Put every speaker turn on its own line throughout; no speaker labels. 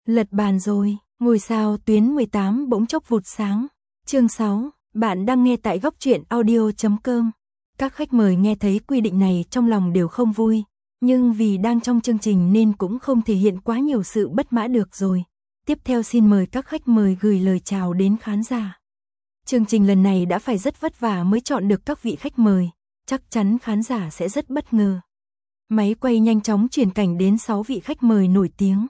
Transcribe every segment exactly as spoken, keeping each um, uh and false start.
Lật bàn rồi, ngôi sao tuyến mười tám bỗng chốc vụt sáng. Chương sáu, bạn đang nghe tại góc truyện audio chấm com. Các khách mời nghe thấy quy định này trong lòng đều không vui, nhưng vì đang trong chương trình nên cũng không thể hiện quá nhiều sự bất mãn được rồi. Tiếp theo xin mời các khách mời gửi lời chào đến khán giả. Chương trình lần này đã phải rất vất vả mới chọn được các vị khách mời, chắc chắn khán giả sẽ rất bất ngờ. Máy quay nhanh chóng chuyển cảnh đến sáu vị khách mời nổi tiếng.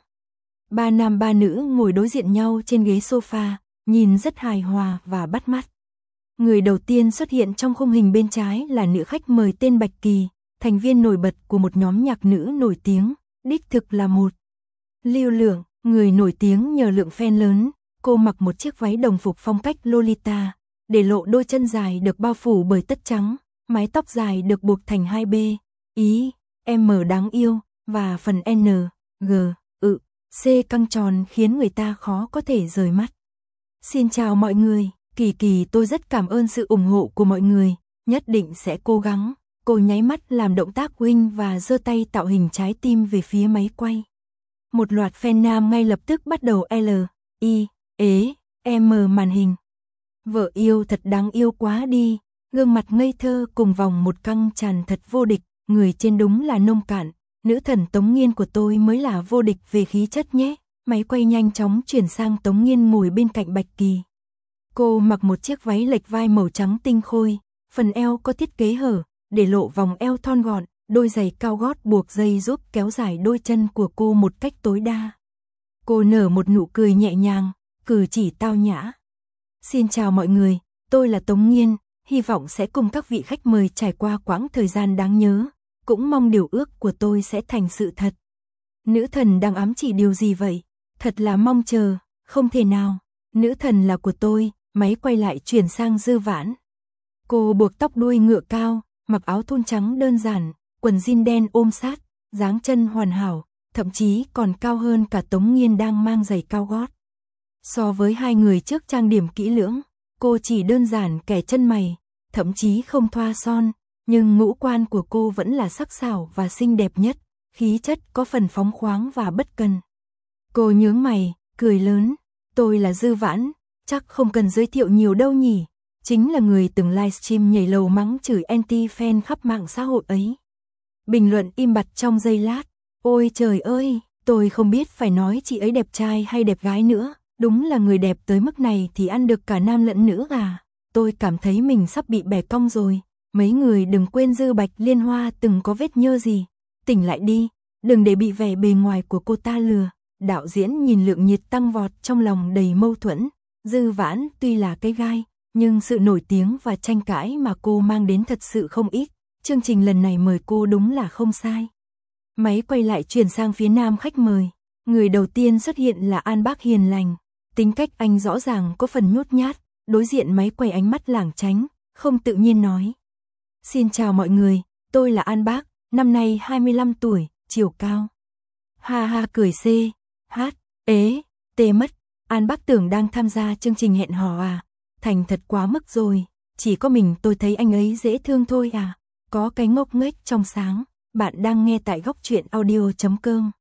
Ba nam ba nữ ngồi đối diện nhau trên ghế sofa, nhìn rất hài hòa và bắt mắt. Người đầu tiên xuất hiện trong khung hình bên trái là nữ khách mời tên Bạch Kỳ, thành viên nổi bật của một nhóm nhạc nữ nổi tiếng, đích thực là một lưu lượng, người nổi tiếng nhờ lượng fan lớn. Cô mặc một chiếc váy đồng phục phong cách Lolita, để lộ đôi chân dài được bao phủ bởi tất trắng, mái tóc dài được buộc thành hai B, ý, M đáng yêu, và phần N, G, ự, C căng tròn khiến người ta khó có thể rời mắt. Xin chào mọi người, Kỳ Kỳ tôi rất cảm ơn sự ủng hộ của mọi người, nhất định sẽ cố gắng. Cô nháy mắt làm động tác wink và giơ tay tạo hình trái tim về phía máy quay. Một loạt fan nam ngay lập tức bắt đầu L, I, ế, M màn hình. Vợ yêu thật đáng yêu quá đi, gương mặt ngây thơ cùng vòng một căng tràn thật vô địch, người trên đúng là nông cạn, nữ thần Tống Nghiên của tôi mới là vô địch về khí chất nhé. Máy quay nhanh chóng chuyển sang Tống Nghiên ngồi bên cạnh Bạch Kỳ. Cô mặc một chiếc váy lệch vai màu trắng tinh khôi, phần eo có thiết kế hở, để lộ vòng eo thon gọn, đôi giày cao gót buộc dây giúp kéo dài đôi chân của cô một cách tối đa. Cô nở một nụ cười nhẹ nhàng, cử chỉ tao nhã. Xin chào mọi người, tôi là Tống Nghiên, hy vọng sẽ cùng các vị khách mời trải qua quãng thời gian đáng nhớ, cũng mong điều ước của tôi sẽ thành sự thật. Nữ thần đang ám chỉ điều gì vậy? Thật là mong chờ, không thể nào. Nữ thần là của tôi, máy quay lại chuyển sang Dư Vãn. Cô buộc tóc đuôi ngựa cao, mặc áo thun trắng đơn giản, quần jean đen ôm sát, dáng chân hoàn hảo, thậm chí còn cao hơn cả Tống Nghiên đang mang giày cao gót. So với hai người trước trang điểm kỹ lưỡng, cô chỉ đơn giản kẻ chân mày, thậm chí không thoa son, nhưng ngũ quan của cô vẫn là sắc sảo và xinh đẹp nhất, khí chất có phần phóng khoáng và bất cần. Cô nhướng mày, cười lớn, tôi là Dư Vãn, chắc không cần giới thiệu nhiều đâu nhỉ, chính là người từng livestream nhảy lầu mắng chửi anti-fan khắp mạng xã hội ấy. Bình luận im bặt trong giây lát, ôi trời ơi, tôi không biết phải nói chị ấy đẹp trai hay đẹp gái nữa, đúng là người đẹp tới mức này thì ăn được cả nam lẫn nữ à, tôi cảm thấy mình sắp bị bẻ cong rồi, mấy người đừng quên Dư Bạch Liên Hoa từng có vết nhơ gì, tỉnh lại đi, đừng để bị vẻ bề ngoài của cô ta lừa. Đạo diễn nhìn lượng nhiệt tăng vọt trong lòng đầy mâu thuẫn, Dư Vãn tuy là cái gai, nhưng sự nổi tiếng và tranh cãi mà cô mang đến thật sự không ít, chương trình lần này mời cô đúng là không sai. Máy quay lại chuyển sang phía nam khách mời, người đầu tiên xuất hiện là An Bác hiền lành, tính cách anh rõ ràng có phần nhút nhát, đối diện máy quay ánh mắt lảng tránh, không tự nhiên nói. Xin chào mọi người, tôi là An Bác, năm nay hai mươi lăm tuổi, chiều cao. Ha ha cười C, hát, ế, tê mất, An Bác tưởng đang tham gia chương trình hẹn hò à, thành thật quá mức rồi, chỉ có mình tôi thấy anh ấy dễ thương thôi à, có cái ngốc nghếch trong sáng, bạn đang nghe tại góc truyện audio chấm com.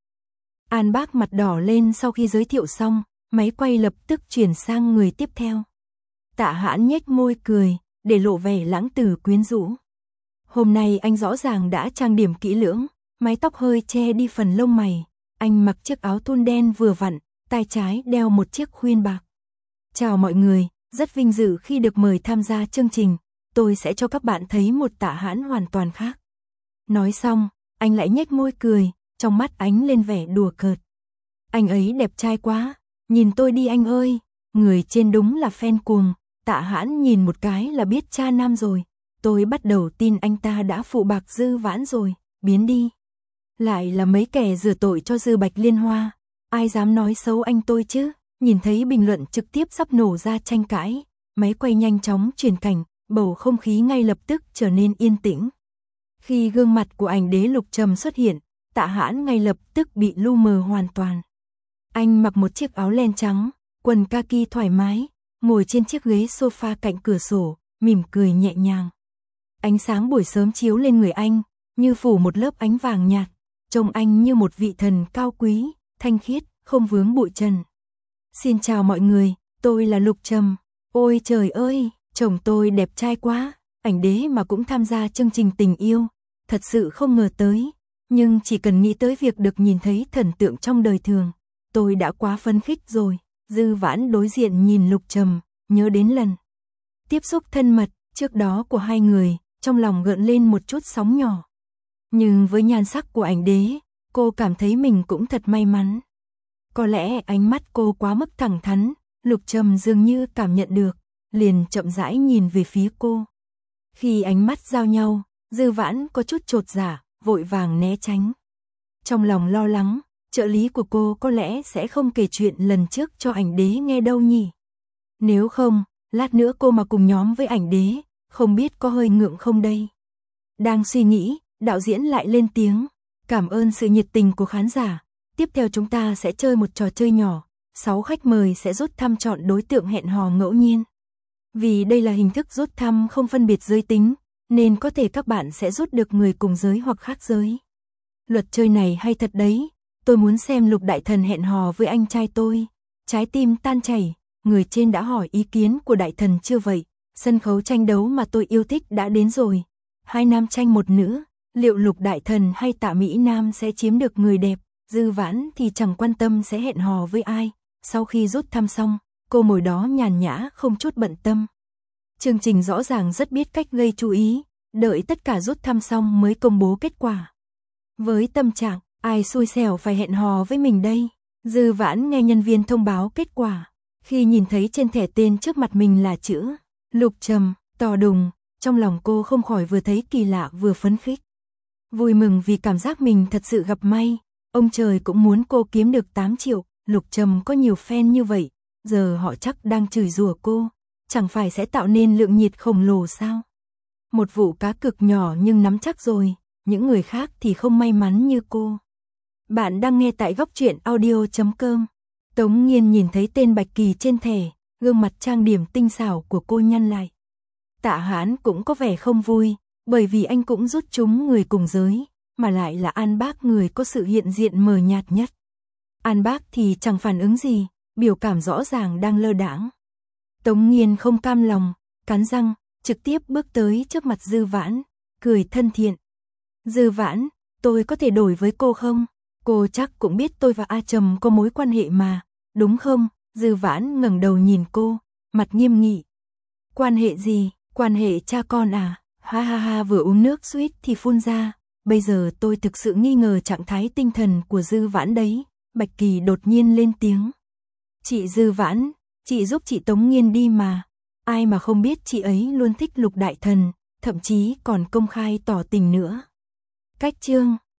An Bác mặt đỏ lên sau khi giới thiệu xong, máy quay lập tức chuyển sang người tiếp theo. Tạ Hãn nhếch môi cười, để lộ vẻ lãng tử quyến rũ. Hôm nay anh rõ ràng đã trang điểm kỹ lưỡng, mái tóc hơi che đi phần lông mày, anh mặc chiếc áo thun đen vừa vặn, tay trái đeo một chiếc khuyên bạc. Chào mọi người, rất vinh dự khi được mời tham gia chương trình, tôi sẽ cho các bạn thấy một Tạ Hãn hoàn toàn khác. Nói xong, anh lại nhếch môi cười, trong mắt ánh lên vẻ đùa cợt. Anh ấy đẹp trai quá, nhìn tôi đi anh ơi, người trên đúng là fan cuồng, Tạ Hãn nhìn một cái là biết cha nam rồi, tôi bắt đầu tin anh ta đã phụ bạc Dư Vãn rồi, biến đi. Lại là mấy kẻ rửa tội cho Dư Bạch Liên Hoa, ai dám nói xấu anh tôi chứ, nhìn thấy bình luận trực tiếp sắp nổ ra tranh cãi, máy quay nhanh chóng chuyển cảnh, bầu không khí ngay lập tức trở nên yên tĩnh. Khi gương mặt của ảnh đế Lục Trầm xuất hiện, Tạ Hãn ngay lập tức bị lu mờ hoàn toàn. Anh mặc một chiếc áo len trắng, quần kaki thoải mái, ngồi trên chiếc ghế sofa cạnh cửa sổ, mỉm cười nhẹ nhàng. Ánh sáng buổi sớm chiếu lên người anh, như phủ một lớp ánh vàng nhạt, trông anh như một vị thần cao quý, thanh khiết, không vướng bụi trần. Xin chào mọi người, tôi là Lục Trầm. Ôi trời ơi, chồng tôi đẹp trai quá, ảnh đế mà cũng tham gia chương trình tình yêu, thật sự không ngờ tới. Nhưng chỉ cần nghĩ tới việc được nhìn thấy thần tượng trong đời thường, tôi đã quá phấn khích rồi. Dư Vãn đối diện nhìn Lục Trầm, nhớ đến lần tiếp xúc thân mật trước đó của hai người, trong lòng gợn lên một chút sóng nhỏ. Nhưng với nhan sắc của ảnh đế, cô cảm thấy mình cũng thật may mắn. Có lẽ ánh mắt cô quá mức thẳng thắn, Lục Trầm dường như cảm nhận được, liền chậm rãi nhìn về phía cô. Khi ánh mắt giao nhau, Dư Vãn có chút chột dạ, vội vàng né tránh. Trong lòng lo lắng, trợ lý của cô có lẽ sẽ không kể chuyện lần trước cho ảnh đế nghe đâu nhỉ. Nếu không, lát nữa cô mà cùng nhóm với ảnh đế, không biết có hơi ngượng không đây. Đang suy nghĩ, đạo diễn lại lên tiếng, cảm ơn sự nhiệt tình của khán giả. Tiếp theo chúng ta sẽ chơi một trò chơi nhỏ, sáu khách mời sẽ rút thăm chọn đối tượng hẹn hò ngẫu nhiên. Vì đây là hình thức rút thăm không phân biệt giới tính, nên có thể các bạn sẽ rút được người cùng giới hoặc khác giới. Luật chơi này hay thật đấy, tôi muốn xem Lục Đại Thần hẹn hò với anh trai tôi. Trái tim tan chảy, người trên đã hỏi ý kiến của Đại Thần chưa vậy? Sân khấu tranh đấu mà tôi yêu thích đã đến rồi. Hai nam tranh một nữ, liệu Lục Đại Thần hay Tạ Mỹ Nam sẽ chiếm được người đẹp? Dư Vãn thì chẳng quan tâm sẽ hẹn hò với ai. Sau khi rút thăm xong, cô ngồi đó nhàn nhã không chút bận tâm. Chương trình rõ ràng rất biết cách gây chú ý, đợi tất cả rút thăm xong mới công bố kết quả. Với tâm trạng, ai xui xẻo phải hẹn hò với mình đây? Dư Vãn nghe nhân viên thông báo kết quả. Khi nhìn thấy trên thẻ tên trước mặt mình là chữ Lục Trầm, to đùng, trong lòng cô không khỏi vừa thấy kỳ lạ vừa phấn khích. Vui mừng vì cảm giác mình thật sự gặp may. Ông trời cũng muốn cô kiếm được tám triệu, Lục Trầm có nhiều fan như vậy, giờ họ chắc đang chửi rủa cô, chẳng phải sẽ tạo nên lượng nhiệt khổng lồ sao? Một vụ cá cực nhỏ nhưng nắm chắc rồi, những người khác thì không may mắn như cô. Bạn đang nghe tại góc truyện audio chấm com. Tống Nghiên nhìn thấy tên Bạch Kỳ trên thẻ, gương mặt trang điểm tinh xảo của cô nhăn lại. Tạ Hãn cũng có vẻ không vui, bởi vì anh cũng rút trúng người cùng giới, mà lại là An Bác người có sự hiện diện mờ nhạt nhất. An Bác thì chẳng phản ứng gì, biểu cảm rõ ràng đang lơ đãng. Tống Nghiên không cam lòng, cắn răng, trực tiếp bước tới trước mặt Dư Vãn, cười thân thiện. Dư Vãn, tôi có thể đổi với cô không? Cô chắc cũng biết tôi và A Trầm có mối quan hệ mà, đúng không? Dư Vãn ngẩng đầu nhìn cô, mặt nghiêm nghị. Quan hệ gì? Quan hệ cha con à? Ha ha ha, vừa uống nước suýt thì phun ra. Bây giờ tôi thực sự nghi ngờ trạng thái tinh thần của Dư Vãn đấy. Bạch Kỳ đột nhiên lên tiếng. Chị Dư Vãn, chị giúp chị Tống Nghiên đi mà. Ai mà không biết chị ấy luôn thích Lục Đại Thần, thậm chí còn công khai tỏ tình nữa. Cách chương